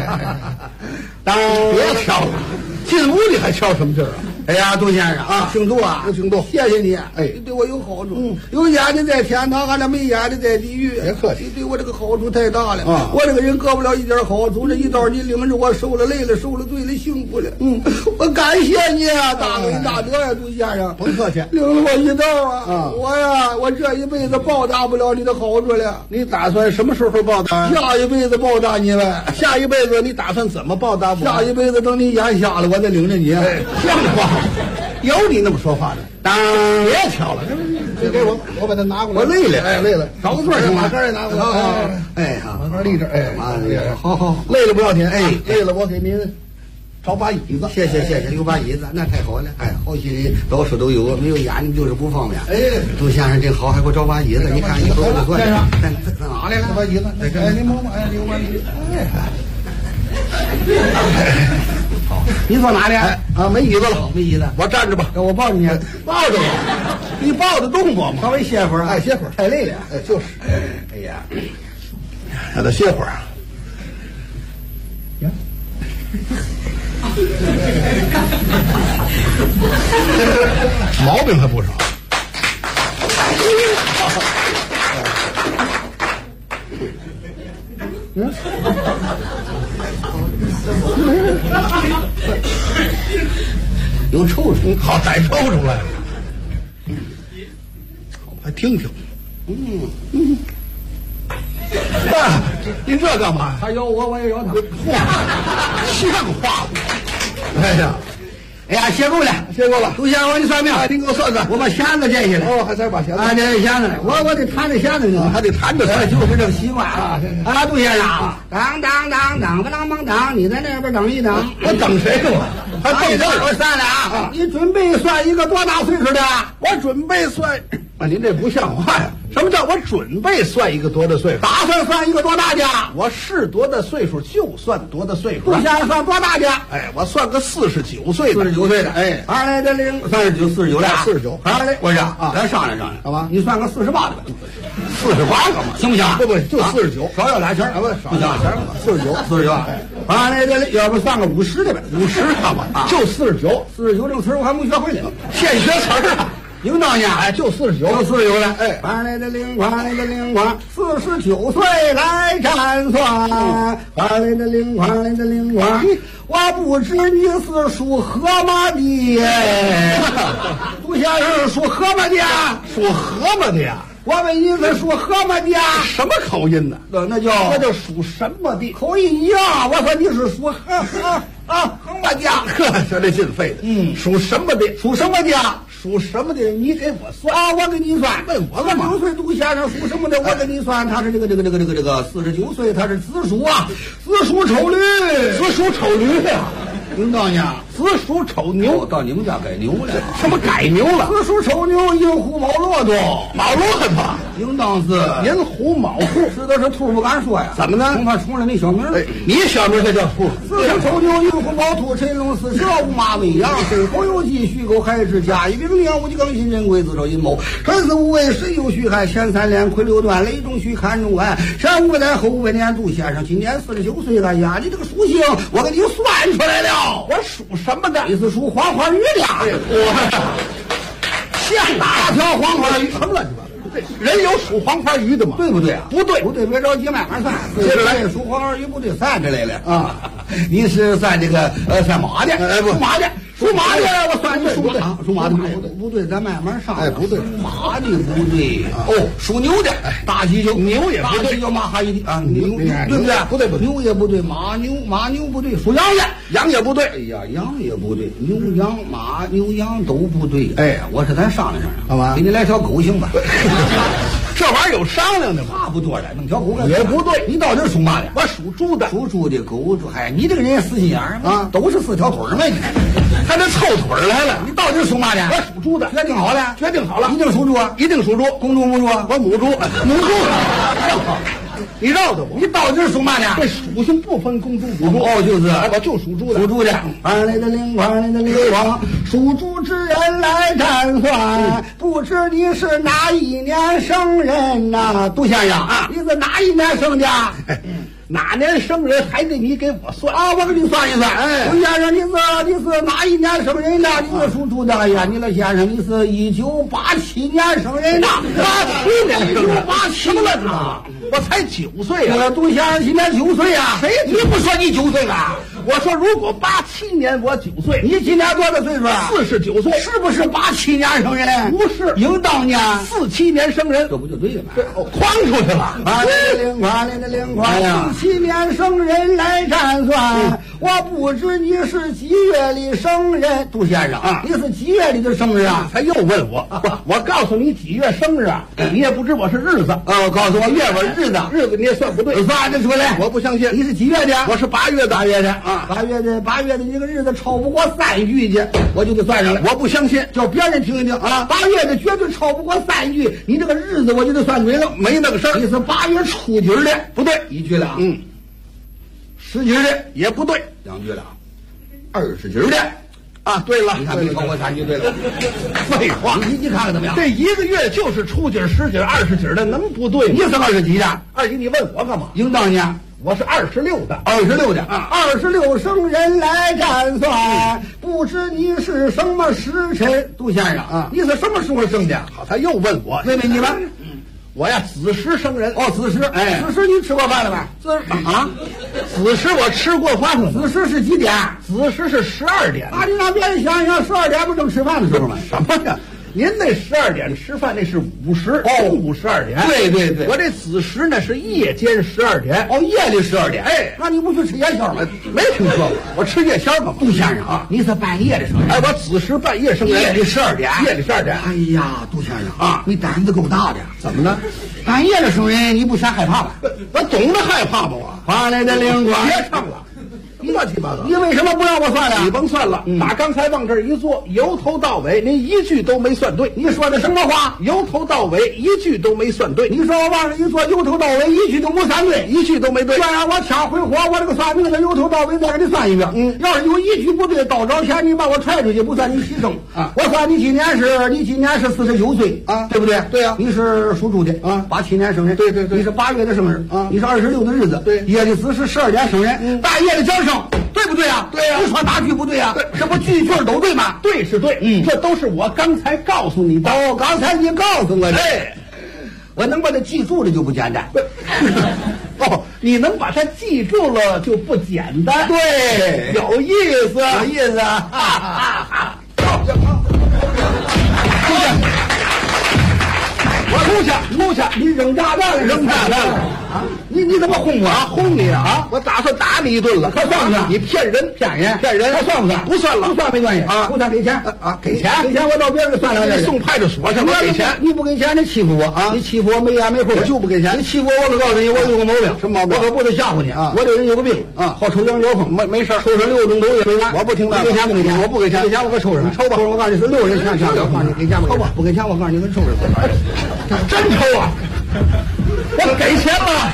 别挑了，进屋里还挑什么劲儿啊？ 哎呀，杜先生啊，姓杜啊， 姓杜， 谢谢你，你对我有好处，有眼的在天堂，俺这没眼的在地狱。 别客气， 你对我这个好处太大了，我这个人得不了一点好处，这一道你领着我受了累了，受了罪了，辛苦了，我感谢你啊，大恩大德呀，杜先生， 甭客气， 领了我一道啊，我这一辈子报答不了你的好处了。 你打算什么时候报答？ 下一辈子报答你呗。 下一辈子你打算怎么报答我？ 下一辈子等你眼瞎了，我再领着你。 像话。 有你那么说话的？ 当别敲了，这给我把它拿过来。 我累了， 哎，累了， 找个座行吗？ 马杆也拿过来。 哎，好， 马杆立着。哎，好，累了不要紧。哎，累了我给您找把椅子。 谢谢，有把椅子那太好了。哎，好些人到处都有，没有眼睛就是不方便。 哎， 杜先生真好，还给我找把椅子。你看，一会儿我坐。 先生， 在哪来了？ 把椅子。哎，您摸摸。哎，有把椅子。哎。好， 你坐哪里？ 啊，没椅子了， 没椅子， 我站着吧， 我抱着你， 抱着我，你抱得动我吗？ 稍微歇会儿， 哎，歇会儿， 太累了， 哎，就是， 哎呀， 让他歇会儿啊，毛病还不少。 有抽出， 好歹抽出来了，还听听，您这干嘛？ 他咬我，我也咬他， 像话吗？哎呀！ 哎呀，歇够了。杜先生，我给你算命。 您给我算算， 我把弦子摘下来。 哦，还把弦子。 啊，这弦子来，我得弹着弦子呢， 还得弹着算， 就是这个习惯啊。啊，杜先生，当当当当当当当，你在那边等一等。 我等谁呢？还等这我算了啊。你准备算一个多大岁数的？ 我准备算。啊，您这不像话呀！什么叫我准备算一个多大岁数？ 打算一个多大的？ 我是多大岁数就算多大岁数。 杜先生算多大的？ 哎，我算个49岁的。 49岁的。 哎， 二来的零39、49了。 49。 二来，我说啊，咱商量，好吧？你算个48的吧。 48干嘛？ 行不行？ 不，就49， 少要俩钱。 不行 ，49。二来的，要不算个50的呗 ？50干嘛？就49 这个词我还没学会呢， 现学词儿啊。 应当呀， 哎，就49了，哎， 花来的灵光，49岁来占算，花来的灵光，我不知你是属河马的，杜先生属河马的， 属河马的呀。 我问你是属河马的， 什么口音呢？ 那叫属什么的？ 口音一样。我说你是属河马的， 呵，说这劲费的。属什么的？ 属什么的？ 属什么的？你给我算啊！我给你算。 问我干嘛 ？9岁杜先生属什么的？我给你算，他是这个49岁，他是子鼠啊，子鼠丑驴呀！ 应当呀， 子鼠丑牛， 到你们家改牛了？ 什么改牛了？ 子鼠丑牛，寅虎卯骆驼， 卯骆驼， 应当是寅虎卯兔， 是的是兔不敢说呀。 怎么呢？ 恐怕冲了你小名。 你小名就叫兔。 子鼠丑牛，寅虎卯兔，辰龙巳蛇，午马未羊，申猴酉鸡，戌狗亥巳，甲乙丙丁，戊己庚辛壬癸子丑寅卯，辰巳午未申酉戌亥，前3连癸6段，雷中戌坎中晚，前5年后5年。杜先生今年49岁了呀，你这个属性我给你算出来了。 我属什么的？ 你是属黄花鱼的。 我像哪条黄花鱼？什么乱七八糟？人有属黄花鱼的吗？ 对不对啊？ 不对， 别着急，慢慢算。 接着来， 属黄花鱼不对，算出来了啊！你是算这个算马的？属马的。属马的，我算你属马，属马的不对，咱慢慢上。 哎，不对， 马的不对。哦，属牛的，大喜就牛也不对， 大喜就马哈一的啊，牛对不对？ 不对， 牛也不对，马牛不对，属羊的， 羊也不对。 哎呀，羊也不对，牛羊马牛羊都不对。哎，我是咱商量商量， 干嘛？ 给你来条狗行吧？ 这玩意儿有商量的吗？ 差不多了，弄条狗也不对。 你到底属嘛的？ 我属猪的。 属猪的狗，嗨，你这个人死心眼儿啊，都是4条腿儿嘛，你还得凑腿儿来了。 你到底属嘛的？ 我属猪的。 决定好了，一定属猪啊， 一定属猪。 公猪母猪？ 我母猪。你绕着我， 你到底是属嘛的？ 这属性不分公猪母猪。 哦，就是， 我就属猪的。 属猪的。二来的灵光，属猪之人来占算，不知你是哪一年生人呐？杜先生啊，你是哪一年生的？ 哪年生人还得你给我算啊？我给你算一算。哎，杜先生，你是哪一年生人的？你是属猪的。哎呀，你的先生，你是1987年生人的。1987 什么乱子啊？我才9岁啊！ 杜先生今年9岁啊！ 谁？ 你不说你9岁了？ 我说如果87年我9岁， 你今年多大岁数啊 ？49岁， 是不是87年生人？ 不是， 应当年 47年生人， 这不就对了吗？ 框出去了。 47年生人来占算，我不知你是几月里生人，杜先生啊，你是几月里的生日啊？ 他又问我，我告诉你几月生日啊？你也不知我是日子。 告诉我月份日子你也算不对， 算得出来？ 我不相信。 你是几月的？ 我是8月的。 8月的啊，8月的这个日子超不过3句去，我就给算上了。 我不相信， 叫别人听一听啊。8月的绝对超不过3句，你这个日子我就得算对了。 没那个事儿。 你是8月初几的？ 不对 ，1句了。10几的也不对 ，2句了。20几的。 啊，对了， 你看没超过3句对了。 废话， 你看看怎么样？ 这一个月就是初几、10几、20几的，能不对吗？ 你是20几的 ？20几，你问我干嘛？ 应当年我是26的 ，26的啊 ，26生人来占算，不知你是什么时辰？杜先生啊，你是什么时候生的？ 好，他又问我， 问你们。 我呀，子时生人。 子时， 哎， 子时你吃过饭了吧？ 子时我吃过饭了。 子时是几点？ 子时是12点。 你让别人想想，12点不正吃饭的时候吗？ 什么呀？您那12点吃饭那是午时，中午12点。 对， 我这子时呢是夜间12点。 夜里12点。 哎， 那你不去吃夜宵吗？ 没听说过，我吃夜宵干嘛？ 杜先生啊，你是半夜的生人。 哎，我子时半夜生人， 夜里12点。 夜里12点。 哎呀，杜先生啊，你胆子够大的。 怎么了？ 半夜的生人，你不嫌害怕吧？ 我懂得害怕吗？我花来的灵光， 别唱了。乱七八糟！ 你为什么不让我算了？ 你甭算了，打刚才往这儿一坐，由头到尾您一句都没算对。 你说的什么话？ 由头到尾一句都没算对。 你说我往这一坐，由头到尾一句都没算对， 一句都没对。 这样我挑回火，我这个算命的由头到尾再给你算一遍。要是有一句不对，倒着钱你把我踹出去，不算你牺牲啊。我算你今年是49岁啊，对不对？ 对呀。 你是属猪的啊 ，87年生人。 对。 你是8月的生日啊， 你是26的日子。 对。 夜里子时12点生人，大夜的讲生。对不对啊？ 对呀， 你说哪句不对啊？这不句句都对吗？ 对是对，这都是我刚才告诉你的。 刚才你告诉我的， 哎， 我能把它记住了就不简单。 你能把它记住了就不简单。 对， 有意思， 有意思啊！ 出去！ 你扔炸弹了！ 扔炸弹了！ 啊！你怎么轰我？ 轰你啊！我打算打你一顿了。 可算不算？ 你骗人！ 他算不算？ 不算了， 不算没关系啊！ 不算给钱啊！给钱！ 我到别人算两件。 送派出所去，我给钱。 你不给钱，你欺负我啊！你欺负我没眼没慧， 我就不给钱。 你欺负我，我告诉你，我有个毛病。 什么毛病？ 我可不得吓唬你啊！我这人有个病啊， 好抽羊角风， 没事， 抽上6种都也没完。 我不听那。 给钱不给钱？ 我不给钱。 给钱我可抽上。 你抽吧， 我告诉你是6人全我告诉你给钱不给钱？不给钱我告诉你可抽上。 真抽啊！我给钱了，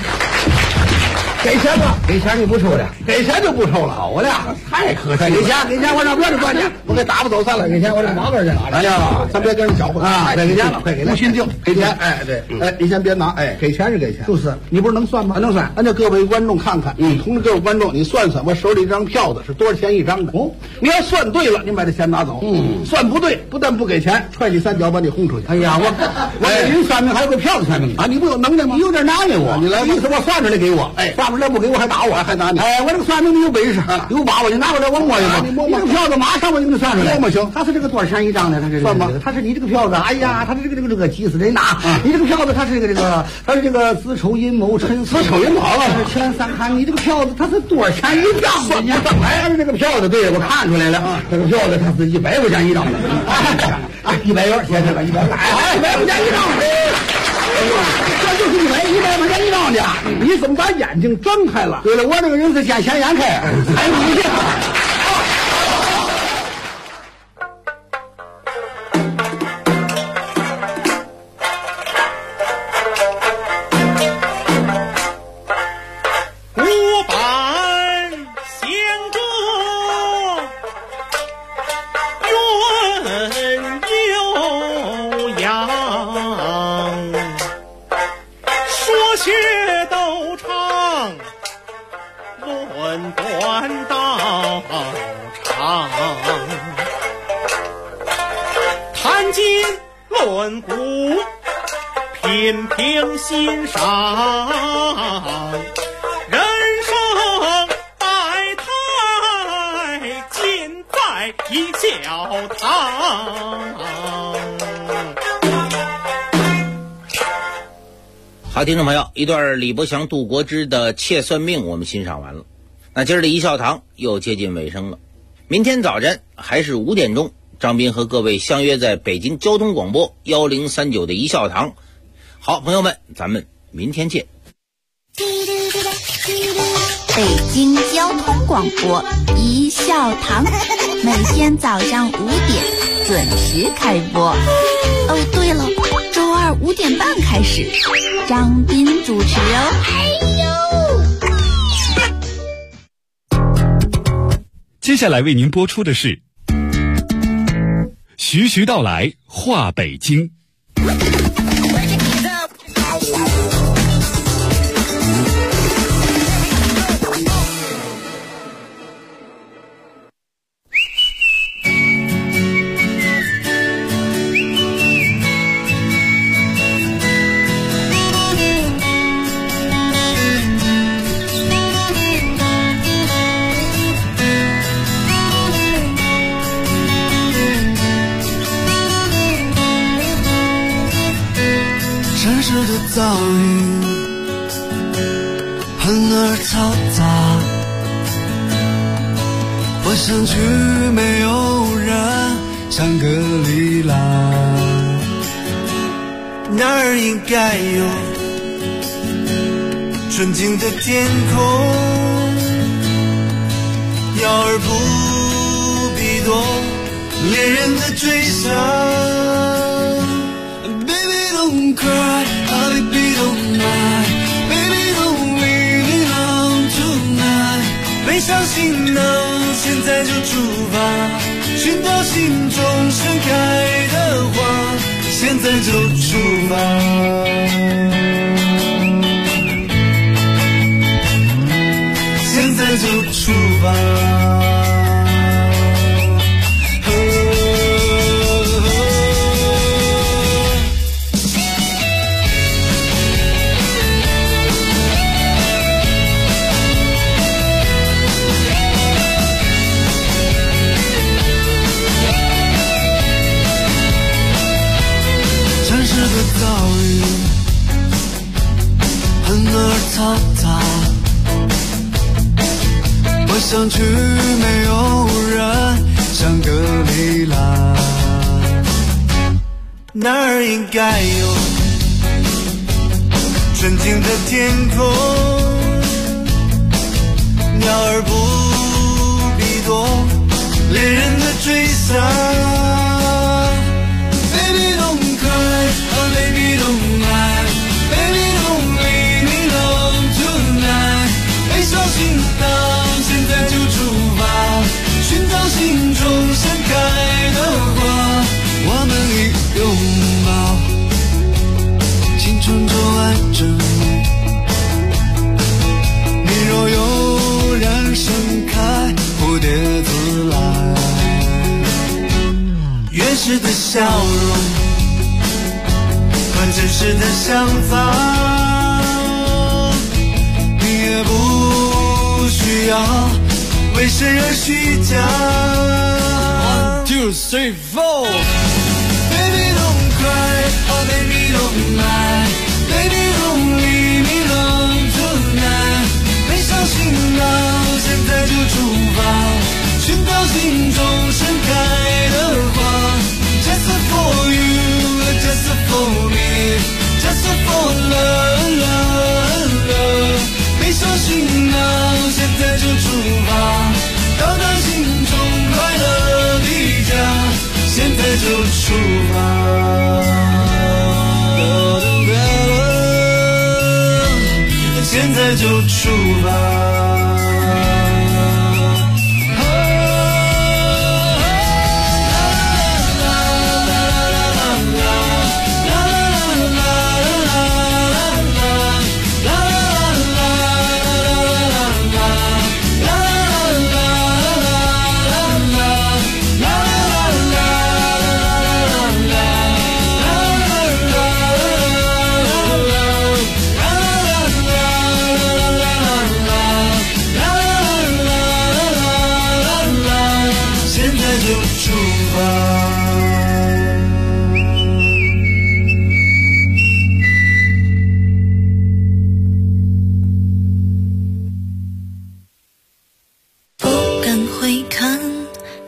给钱你不抽的， 给钱就不抽了。 好的， 太可惜了。 给钱，我让别人赚去， 我给打发走算了。 给钱，我这个毛根在哪里？ 哎呀，咱别跟人搅和啊！快给钱了，快给不心静，给钱。哎，对，你先别拿，给钱是给钱， 就是你不是能算吗？ 能算。 咱这各位观众看看，同志各位观众，你算算，我手里这张票子是多少钱一张的？你要算对了，你把这钱拿走。算不对，不但不给钱，踹你3脚，把你轰出去。 哎呀，我给人算命还有个票子算命啊！你不有能耐吗？ 你有点难为我。 你来， 意思我算出来给我，算不出来不给我还打我， 还打你。 我这个算命的有本事，有把握，你拿过来我摸一摸。 你摸摸， 这个票子马上我就给你算出来。 摸行。 他是这个多少钱一张的？他是算吧。 他是你这个票子，哎呀，他是这个急死人呐！你这个票子，他是这个子丑寅卯辰巳。 子丑寅卯了， 是前3看。你这个票子，它是多少钱一张？ 算不上来。 这个票子，对我看出来了，这个票子它是100块钱一张的。100元，谢谢了，100块钱一张。这就是100块钱一张的。 你怎么把眼睛睁开了？ 对了，我这个人是见钱眼开，才明显。 谈今论古，品评欣赏，人生百态。 堂。 好，听众朋友，一段李伯祥、杜国之的《窃算命》我们欣赏完了。那今儿的一笑堂又接近尾声了，明天早晨还是5点钟，张斌和各位相约在北京交通广播1039的一笑堂。好，朋友们，咱们明天见。 北京交通广播一笑堂，每天早上5点准时开播。哦，对了，周二5点半开始，张斌主持哦。 接下来为您播出的是徐徐道来话北京。 城市的噪音很而嘈杂，我想去没有人香格里拉，那儿应该有纯净的天空，要而不必多恋人的追杀。Don't cry, oh baby don't mind, baby don't leave me alone tonight. 背上行囊，现在就出发，寻找心中盛开的花，现在就出发，现在就出发。噪音很而嘈杂，我想去没有人香格里拉，那儿应该有纯净的天空，鸟儿不必多恋人的追杀。Baby don't cry, oh baby don't lie, baby don't leave me alone tonight. 背上行囊，现在就出发，寻找心中盛开的花，我们一拥抱，青春就爱着你，你若悠然盛开，蝴蝶自来，原始的笑容和真实的想法，你也不需要为谁而虚假。1, 2, 3, 4 Baby don't cry, oh baby don't lie, baby don't leave me alone tonight. 背上行囊，现在就出发，寻找心中盛开的花。Just for you, just for me, just for love, love, love. 背上行囊，现在就出发，到达心中快乐的家，现在就出发，现在就出发。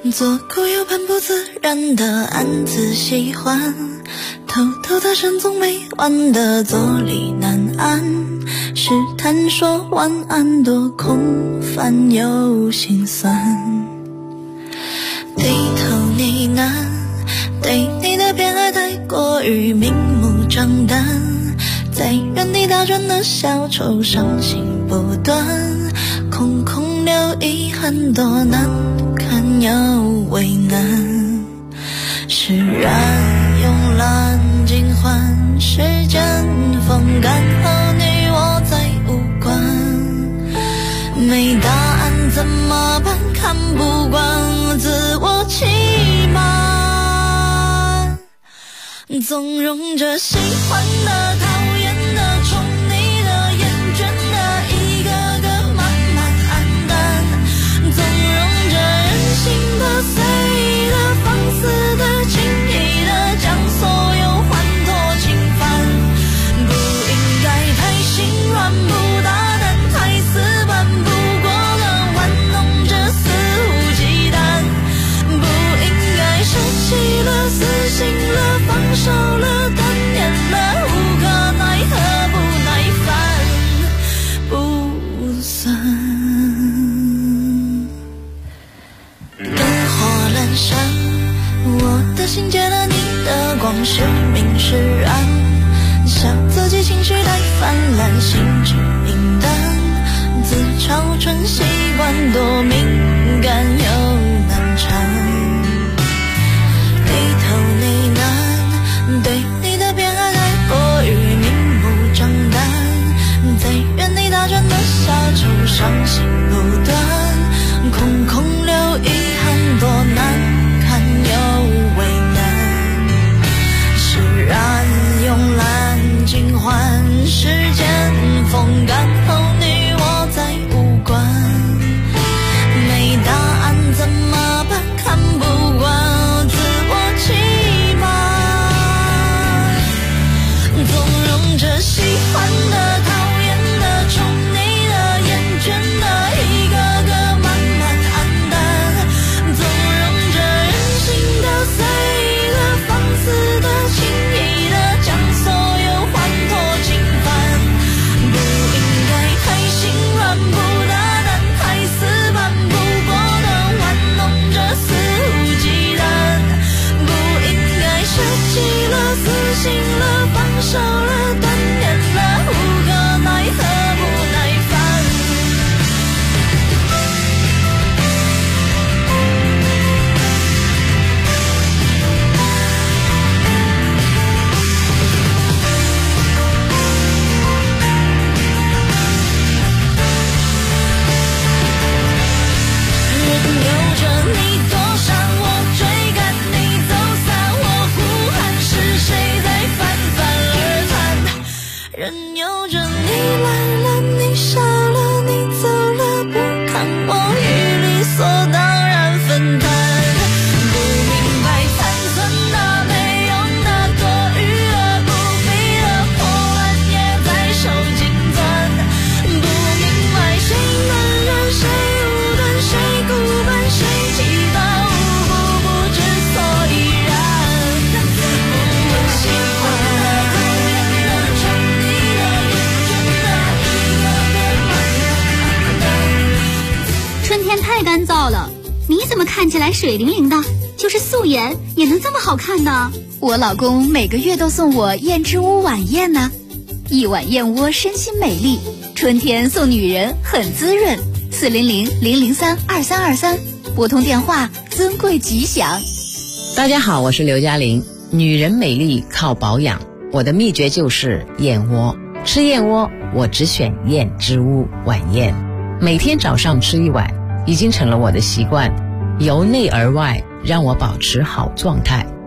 左口又半不自然的暗自喜欢，偷偷的神总没完的坐立难安，试探说晚安多空泛又心酸，低头呢喃，对你的偏爱太过于明目张胆，在原地打转的小丑伤心不断，空空留遗憾多难堪又为难，释然慵懒尽欢，时间风干后你我再无关，没答案怎么办？看不惯自我欺瞒，纵容着喜欢的讨厌的宠你的厌倦的一个个慢慢黯淡，纵容着任性的随意的放肆的轻易的将所有欢脱侵犯，不应该太心软不大胆太死板，不过的玩弄着肆无忌惮，不应该舍弃了死心了放手了断念了无可奈何不耐烦不算，灯火阑珊，我的心借了你的光是明是暗，笑自己情绪太泛滥心智明淡，自嘲纯习惯多敏感又难缠，低头呢喃，对你的偏爱太过于明目张胆，在原地打转的小丑伤心不断，空空留遗憾多难堪又为难，释然慵懒尽欢，时间风干后你我再无关，没答案怎么办？看不惯自我欺瞒，纵容着喜欢的讨厌的宠你的厌倦的一个个慢慢黯淡，纵容着任性的随意的放肆的轻易的将所有欢脱侵犯，不应该太心软不大胆太死板，不过的玩弄着肆无忌惮，不应该舍弃了死心了放手了断念了无可奈何不耐烦，任由着你躲闪我追赶你走散，我呼喊是谁在泛泛而谈，任由着你来了你傻了你走了不看我与理所当然分担，不明白残存的没用的多余的不必的破烂也在手紧攥，不明白谁能忍谁无端谁孤本谁祈祷无不不知所以然，不问喜欢的讨厌的宠你的厌倦的一个个慢慢淡， 春天太干燥了，你怎么看起来水灵灵的？就是素颜也能这么好看呢？ 我老公每个月都送我燕之屋晚宴呢，一碗燕窝身心美丽，春天送女人很滋润。400-003-2323，拨通电话，尊贵吉祥。 大家好，我是刘嘉玲。女人美丽靠保养，我的秘诀就是燕窝。吃燕窝，我只选燕之屋晚宴，每天早上吃一碗，已经成了我的习惯，由内而外让我保持好状态。